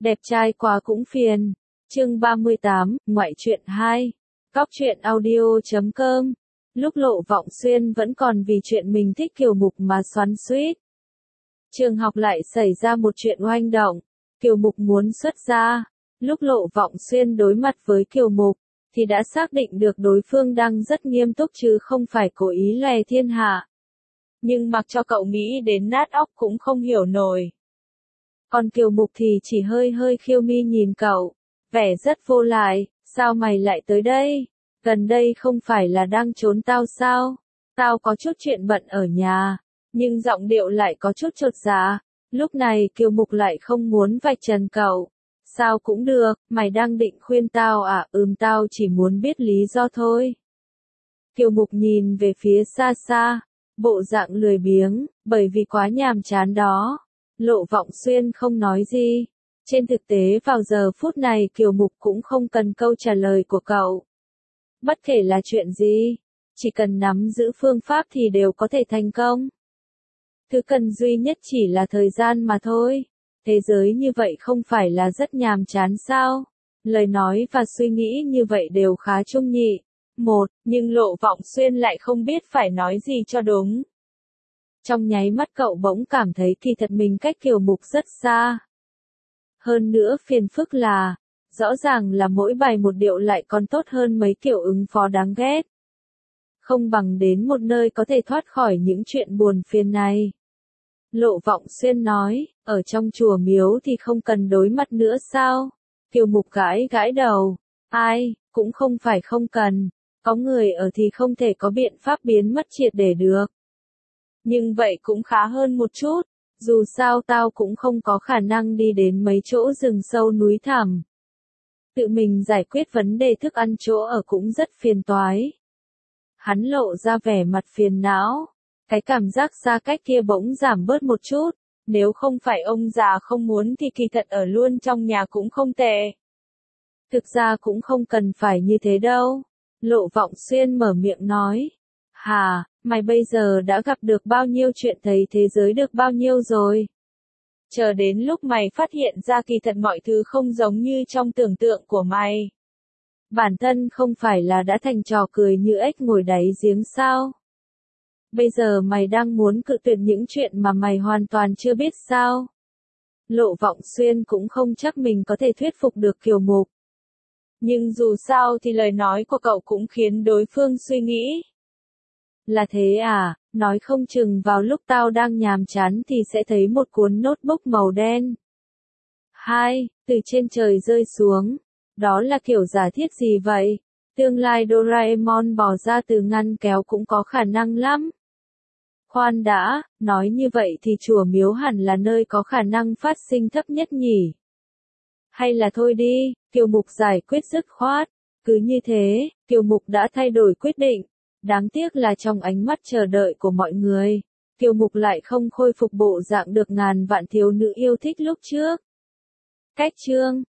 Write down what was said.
Đẹp trai quá cũng phiền. Chương 38, ngoại truyện 2. Cóc truyện audio.com. Lúc Lộ Vọng Xuyên vẫn còn vì chuyện mình thích Kiều Mục mà xoắn xuýt. Trường học lại xảy ra một chuyện oanh động. Kiều Mục muốn xuất gia. Lúc Lộ Vọng Xuyên đối mặt với Kiều Mục, thì đã xác định được đối phương đang rất nghiêm túc chứ không phải cố ý lè thiên hạ. Nhưng mặc cho cậu nghĩ đến nát óc cũng không hiểu nổi. Còn Kiều Mục thì chỉ hơi hơi khiêu mi nhìn cậu, vẻ rất vô lại, sao mày lại tới đây? Gần đây không phải là đang trốn tao sao? Tao có chút chuyện bận ở nhà, nhưng giọng điệu lại có chút chột dạ. Lúc này Kiều Mục lại không muốn vạch trần cậu. Sao cũng được, mày đang định khuyên tao à? Tao chỉ muốn biết lý do thôi. Kiều Mục nhìn về phía xa xa, bộ dạng lười biếng, bởi vì quá nhàm chán đó. Lộ Vọng Xuyên không nói gì. Trên thực tế vào giờ phút này Kiều Mục cũng không cần câu trả lời của cậu. Bất kể là chuyện gì, chỉ cần nắm giữ phương pháp thì đều có thể thành công. Thứ cần duy nhất chỉ là thời gian mà thôi. Thế giới như vậy không phải là rất nhàm chán sao? Lời nói và suy nghĩ như vậy đều khá chung nhị. Nhưng Lộ Vọng Xuyên lại không biết phải nói gì cho đúng. Trong nháy mắt cậu bỗng cảm thấy kỳ thật mình cách Kiều Mục rất xa. Hơn nữa phiền phức là, rõ ràng là mỗi bài một điệu lại còn tốt hơn mấy kiểu ứng phó đáng ghét. Không bằng đến một nơi có thể thoát khỏi những chuyện buồn phiền này. Lộ Vọng Xuyên nói, ở trong chùa miếu thì không cần đối mặt nữa sao? Kiều Mục gãi gãi đầu. Ai, cũng không phải không cần. Có người ở thì không thể có biện pháp biến mất triệt để được. Nhưng vậy cũng khá hơn một chút. Dù sao tao cũng không có khả năng đi đến mấy chỗ rừng sâu núi thẳm. Tự mình giải quyết vấn đề thức ăn chỗ ở cũng rất phiền toái. Hắn lộ ra vẻ mặt phiền não. Cái cảm giác xa cách kia bỗng giảm bớt một chút. Nếu không phải ông già không muốn thì kỳ thật ở luôn trong nhà cũng không tệ. Thực ra cũng không cần phải như thế đâu. Lộ Vọng Xuyên mở miệng nói. Hà, mày bây giờ đã gặp được bao nhiêu chuyện, thấy thế giới được bao nhiêu rồi? Chờ đến lúc mày phát hiện ra kỳ thật mọi thứ không giống như trong tưởng tượng của mày. Bản thân không phải là đã thành trò cười như ếch ngồi đáy giếng sao? Bây giờ mày đang muốn cự tuyệt những chuyện mà mày hoàn toàn chưa biết sao? Lộ Vọng Xuyên cũng không chắc mình có thể thuyết phục được Kiều Mục. Nhưng dù sao thì lời nói của cậu cũng khiến đối phương suy nghĩ. Là thế à, nói không chừng vào lúc tao đang nhàm chán thì sẽ thấy một cuốn notebook màu đen. 2. Từ trên trời rơi xuống. Đó là kiểu giả thiết gì vậy? Tương lai Doraemon bò ra từ ngăn kéo cũng có khả năng lắm. Khoan đã, nói như vậy thì chùa miếu hẳn là nơi có khả năng phát sinh thấp nhất nhỉ? Hay là thôi đi, Kiều Mục giải quyết dứt khoát. Cứ như thế, Kiều Mục đã thay đổi quyết định. Đáng tiếc là trong ánh mắt chờ đợi của mọi người, Kiều Mục lại không khôi phục bộ dạng được ngàn vạn thiếu nữ yêu thích lúc trước. Cách chương